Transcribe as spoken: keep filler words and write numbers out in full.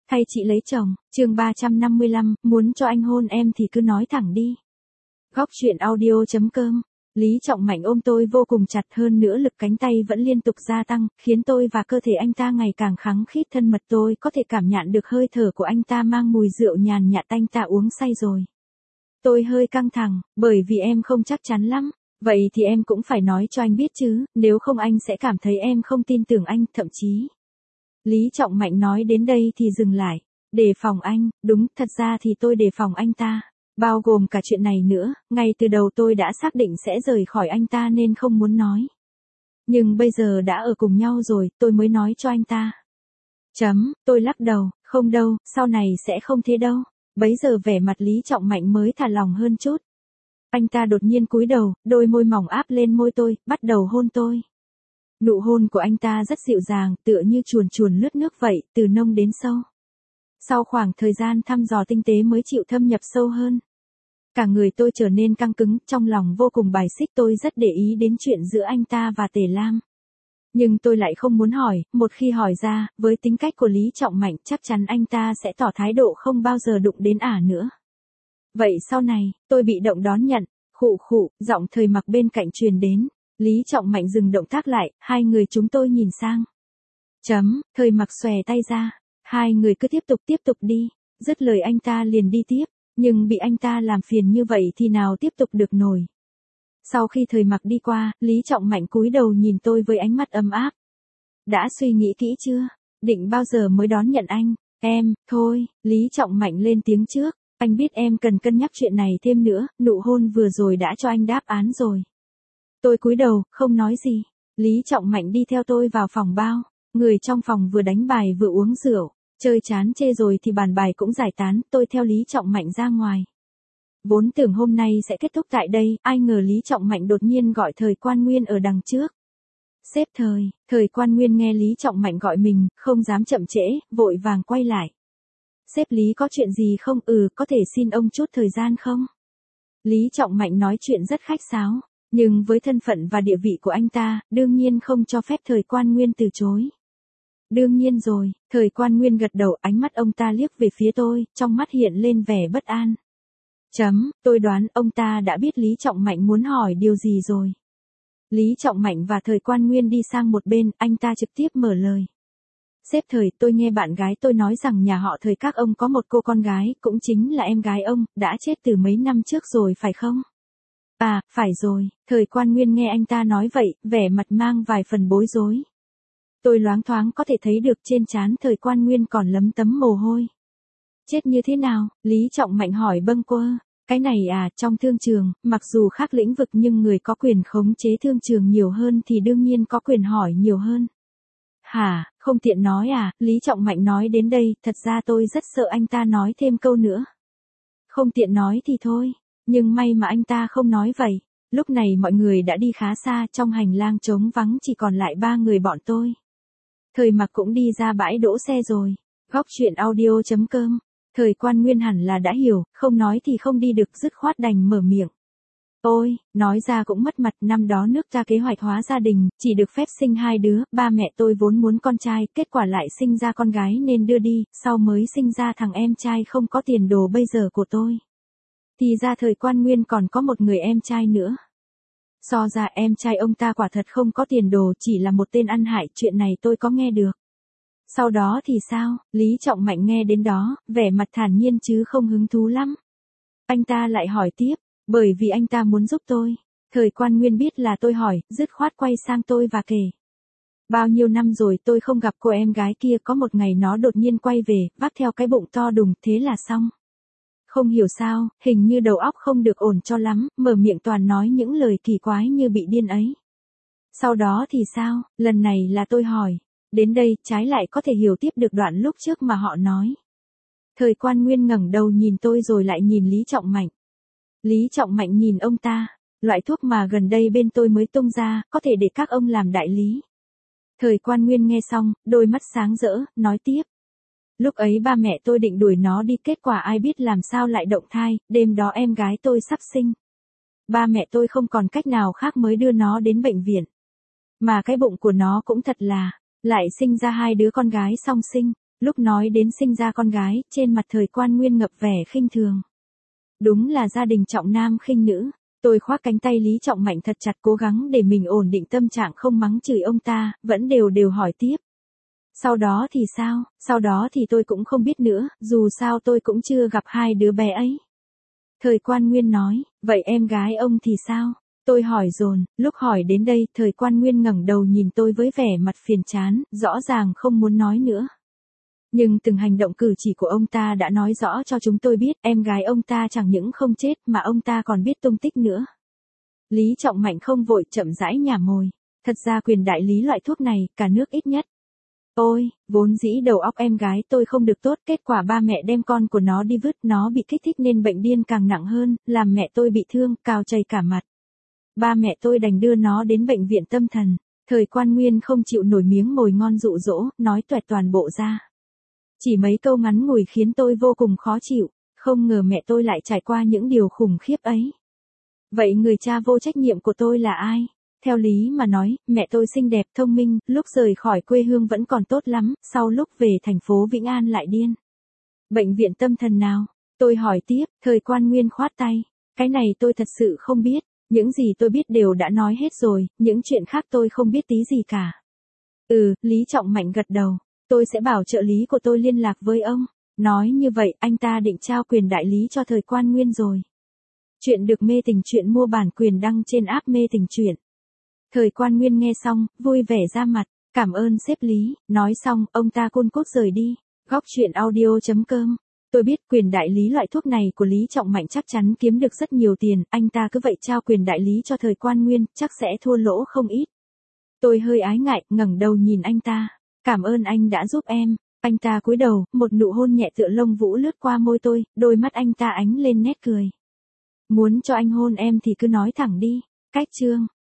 Hay chị lấy chồng, chương ba trăm năm mươi lăm, muốn cho anh hôn em thì cứ nói thẳng đi. Góc truyện audio chấm com. Lý Trọng Mạnh ôm tôi vô cùng chặt, hơn nữa lực cánh tay vẫn liên tục gia tăng, khiến tôi và cơ thể anh ta ngày càng khăng khít thân mật. Tôi có thể cảm nhận được hơi thở của anh ta mang mùi rượu nhàn nhạt, anh ta uống say rồi. Tôi hơi căng thẳng, bởi vì em không chắc chắn lắm. Vậy thì em cũng phải nói cho anh biết chứ, nếu không anh sẽ cảm thấy em không tin tưởng anh, thậm chí. Lý Trọng Mạnh nói đến đây thì dừng lại. Đề phòng anh, đúng, thật ra thì tôi đề phòng anh ta. Bao gồm cả chuyện này nữa, ngay từ đầu tôi đã xác định sẽ rời khỏi anh ta nên không muốn nói. Nhưng bây giờ đã ở cùng nhau rồi, tôi mới nói cho anh ta. Chấm, tôi lắc đầu, không đâu, sau này sẽ không thế đâu. Bấy giờ vẻ mặt Lý Trọng Mạnh mới thả lòng hơn chút. Anh ta đột nhiên cúi đầu, đôi môi mỏng áp lên môi tôi, bắt đầu hôn tôi. Nụ hôn của anh ta rất dịu dàng, tựa như chuồn chuồn lướt nước vậy, từ nông đến sâu. Sau khoảng thời gian thăm dò tinh tế mới chịu thâm nhập sâu hơn. Cả người tôi trở nên căng cứng, trong lòng vô cùng bài xích. Tôi rất để ý đến chuyện giữa anh ta và Tề Lam. Nhưng tôi lại không muốn hỏi, một khi hỏi ra, với tính cách của Lý Trọng Mạnh chắc chắn anh ta sẽ tỏ thái độ không bao giờ đụng đến ả nữa. Vậy sau này, tôi bị động đón nhận, khụ khụ, giọng Thời Mặc bên cạnh truyền đến. Lý Trọng Mạnh dừng động tác lại, hai người chúng tôi nhìn sang. Chấm, Thời Mặc xòe tay ra, hai người cứ tiếp tục tiếp tục đi, dứt lời anh ta liền đi tiếp, nhưng bị anh ta làm phiền như vậy thì nào tiếp tục được nổi. Sau khi Thời Mặc đi qua, Lý Trọng Mạnh cúi đầu nhìn tôi với ánh mắt ấm áp. Đã suy nghĩ kỹ chưa? Định bao giờ mới đón nhận anh? Em, thôi, Lý Trọng Mạnh lên tiếng trước, anh biết em cần cân nhắc chuyện này thêm nữa, nụ hôn vừa rồi đã cho anh đáp án rồi. Tôi cúi đầu, không nói gì. Lý Trọng Mạnh đi theo tôi vào phòng bao. Người trong phòng vừa đánh bài vừa uống rượu. Chơi chán chê rồi thì bàn bài cũng giải tán. Tôi theo Lý Trọng Mạnh ra ngoài. Vốn tưởng hôm nay sẽ kết thúc tại đây. Ai ngờ Lý Trọng Mạnh đột nhiên gọi Thời Quan Nguyên ở đằng trước. Sếp Thời. Thời Quan Nguyên nghe Lý Trọng Mạnh gọi mình, không dám chậm trễ, vội vàng quay lại. Sếp Lý có chuyện gì không? Ừ, có thể xin ông chút thời gian không? Lý Trọng Mạnh nói chuyện rất khách sáo. Nhưng với thân phận và địa vị của anh ta, đương nhiên không cho phép Thời Quan Nguyên từ chối. Đương nhiên rồi, Thời Quan Nguyên gật đầu, ánh mắt ông ta liếc về phía tôi, trong mắt hiện lên vẻ bất an. Chấm, tôi đoán ông ta đã biết Lý Trọng Mạnh muốn hỏi điều gì rồi. Lý Trọng Mạnh và Thời Quan Nguyên đi sang một bên, anh ta trực tiếp mở lời. Sếp Thời, tôi nghe bạn gái tôi nói rằng nhà họ Thời các ông có một cô con gái, cũng chính là em gái ông, đã chết từ mấy năm trước rồi phải không? À, phải rồi, Thời Quan Nguyên nghe anh ta nói vậy, vẻ mặt mang vài phần bối rối. Tôi loáng thoáng có thể thấy được trên trán Thời Quan Nguyên còn lấm tấm mồ hôi. Chết như thế nào? Lý Trọng Mạnh hỏi bâng quơ. Cái này à, trong thương trường, mặc dù khác lĩnh vực nhưng người có quyền khống chế thương trường nhiều hơn thì đương nhiên có quyền hỏi nhiều hơn. Hả, không tiện nói à, Lý Trọng Mạnh nói đến đây, thật ra tôi rất sợ anh ta nói thêm câu nữa. Không tiện nói thì thôi. Nhưng may mà anh ta không nói vậy. Lúc này mọi người đã đi khá xa, trong hành lang trống vắng chỉ còn lại ba người bọn tôi. Thời Mặc cũng đi ra bãi đỗ xe rồi. Góc truyện audio chấm com. Thời Quan Nguyên hẳn là đã hiểu, không nói thì không đi được, dứt khoát đành mở miệng. Ôi, nói ra cũng mất mặt, năm đó nước ta kế hoạch hóa gia đình, chỉ được phép sinh hai đứa, ba mẹ tôi vốn muốn con trai, kết quả lại sinh ra con gái nên đưa đi, sau mới sinh ra thằng em trai không có tiền đồ bây giờ của tôi. Thì ra Thời Quan Nguyên còn có một người em trai nữa. So ra em trai ông ta quả thật không có tiền đồ, chỉ là một tên ăn hại, chuyện này tôi có nghe được. Sau đó thì sao? Lý Trọng Mạnh nghe đến đó, vẻ mặt thản nhiên chứ không hứng thú lắm. Anh ta lại hỏi tiếp, bởi vì anh ta muốn giúp tôi. Thời Quan Nguyên biết là tôi hỏi, dứt khoát quay sang tôi và kể. Bao nhiêu năm rồi tôi không gặp cô em gái kia, có một ngày nó đột nhiên quay về, vác theo cái bụng to đùng, thế là xong. Không hiểu sao, hình như đầu óc không được ổn cho lắm, mở miệng toàn nói những lời kỳ quái như bị điên ấy. Sau đó thì sao, lần này là tôi hỏi. Đến đây, trái lại có thể hiểu tiếp được đoạn lúc trước mà họ nói. Thời Quan Nguyên ngẩng đầu nhìn tôi rồi lại nhìn Lý Trọng Mạnh. Lý Trọng Mạnh nhìn ông ta, loại thuốc mà gần đây bên tôi mới tung ra, có thể để các ông làm đại lý. Thời Quan Nguyên nghe xong, đôi mắt sáng rỡ, nói tiếp. Lúc ấy ba mẹ tôi định đuổi nó đi, kết quả ai biết làm sao lại động thai, đêm đó em gái tôi sắp sinh. Ba mẹ tôi không còn cách nào khác mới đưa nó đến bệnh viện. Mà cái bụng của nó cũng thật là, lại sinh ra hai đứa con gái song sinh. Lúc nói đến sinh ra con gái, trên mặt Thời Quan Nguyên ngập vẻ khinh thường. Đúng là gia đình trọng nam khinh nữ. Tôi khoác cánh tay Lý Trọng Mạnh thật chặt, cố gắng để mình ổn định tâm trạng, không mắng chửi ông ta, vẫn đều đều hỏi tiếp. Sau đó thì sao, sau đó thì tôi cũng không biết nữa, dù sao tôi cũng chưa gặp hai đứa bé ấy. Thời Quan Nguyên nói, vậy em gái ông thì sao? Tôi hỏi dồn, lúc hỏi đến đây, Thời Quan Nguyên ngẩng đầu nhìn tôi với vẻ mặt phiền chán, rõ ràng không muốn nói nữa. Nhưng từng hành động cử chỉ của ông ta đã nói rõ cho chúng tôi biết, em gái ông ta chẳng những không chết mà ông ta còn biết tung tích nữa. Lý Trọng Mạnh không vội, chậm rãi nhả mồi. Thật ra quyền đại lý loại thuốc này, cả nước ít nhất. Ôi, vốn dĩ đầu óc em gái tôi không được tốt, kết quả ba mẹ đem con của nó đi vứt, nó bị kích thích nên bệnh điên càng nặng hơn, làm mẹ tôi bị thương, cào chảy cả mặt. Ba mẹ tôi đành đưa nó đến bệnh viện tâm thần. Thời Quan Nguyên không chịu nổi miếng mồi ngon dụ dỗ, nói toẹt toàn bộ ra. Chỉ mấy câu ngắn ngủi khiến tôi vô cùng khó chịu, không ngờ mẹ tôi lại trải qua những điều khủng khiếp ấy. Vậy người cha vô trách nhiệm của tôi là ai? Theo lý mà nói, mẹ tôi xinh đẹp, thông minh, lúc rời khỏi quê hương vẫn còn tốt lắm, sau lúc về thành phố Vĩnh An lại điên. Bệnh viện tâm thần nào? Tôi hỏi tiếp, Thời Quan Nguyên khoát tay. Cái này tôi thật sự không biết, những gì tôi biết đều đã nói hết rồi, những chuyện khác tôi không biết tí gì cả. Ừ, Lý Trọng Mạnh gật đầu. Tôi sẽ bảo trợ lý của tôi liên lạc với ông. Nói như vậy, anh ta định trao quyền đại lý cho Thời Quan Nguyên rồi. Chuyện được mê tình chuyện mua bản quyền đăng trên app Mê Tình Chuyện. Thời Quan Nguyên nghe xong, vui vẻ ra mặt, cảm ơn sếp Lý, nói xong, ông ta côn cốt rời đi. Góc chuyện audio chấm com. Tôi biết quyền đại lý loại thuốc này của Lý Trọng Mạnh chắc chắn kiếm được rất nhiều tiền, anh ta cứ vậy trao quyền đại lý cho Thời Quan Nguyên, chắc sẽ thua lỗ không ít. Tôi hơi ái ngại, ngẩng đầu nhìn anh ta. Cảm ơn anh đã giúp em. Anh ta cúi đầu, một nụ hôn nhẹ tựa lông vũ lướt qua môi tôi, đôi mắt anh ta ánh lên nét cười. Muốn cho anh hôn em thì cứ nói thẳng đi. Cách chương.